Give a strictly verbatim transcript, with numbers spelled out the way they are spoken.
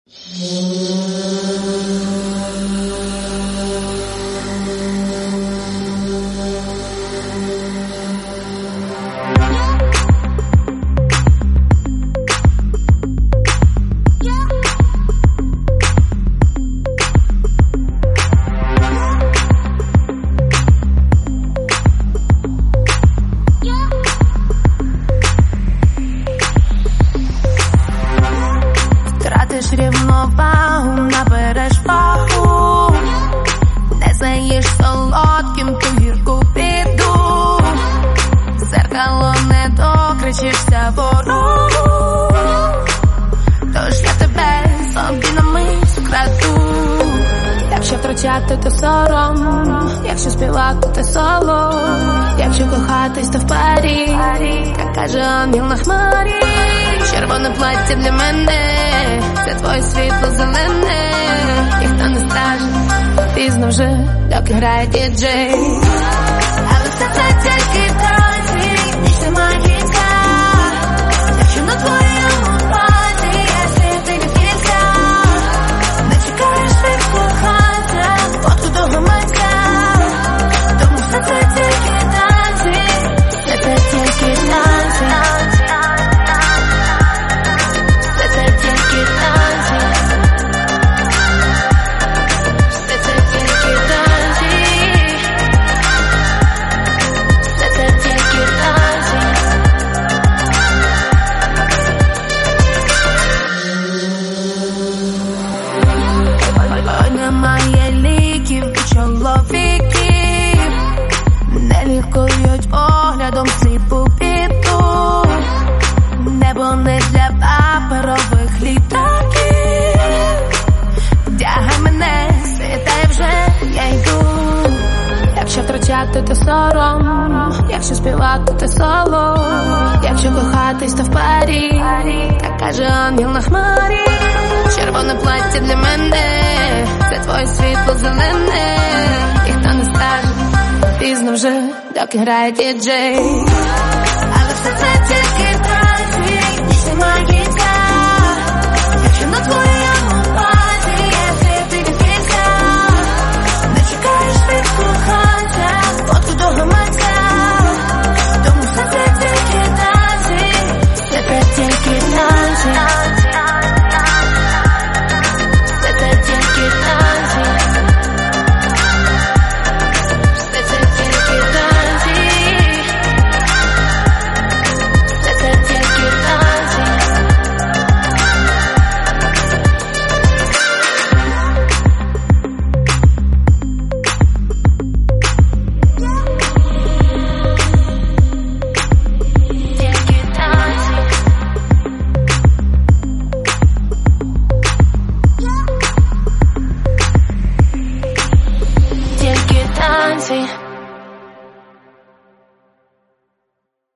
Тратиш рівновагу, набереш вагу, не знаєш солодким ту гірку біду. Зеркало не докричишся ворогу, тож я тебе собі на мить вкраду. Якщо втрачати, то сором, якщо співати, то соло, якщо кохатись, то в парі, як каже ангел на хмарі. Червоне плаття для мене, це твоє світло зелене. Ніхто не скаже, пізно вже, доки грає діджей. Але все це тільки танці, ніч магічна. Якщо на твоєму пальці є світи від кільця, не чекаєш від коханця, фотку до гаманця. Тому все це тільки танці, все це тільки танці. Немає ліків і чоловіків, не лікують поглядом сліпу біду. Небо не для паперових літаків. Тягай мене, світай вже, я йду. Якщо втрачати, то сором, якщо співати, то соло, якщо кохатись, то в парі, так каже ангел на хмарі. Червоне плаття для мене, це твоє світло зелене. Ніхто не скаже, пізно вже, доки грає діджей. Але все це тільки танці, ніч магічна. Якщо на твоєму пальці є світи від кільця, не чекаєш від коханця, фотку до гаманця. Тому все це тільки танці, все це тільки танці. Танці.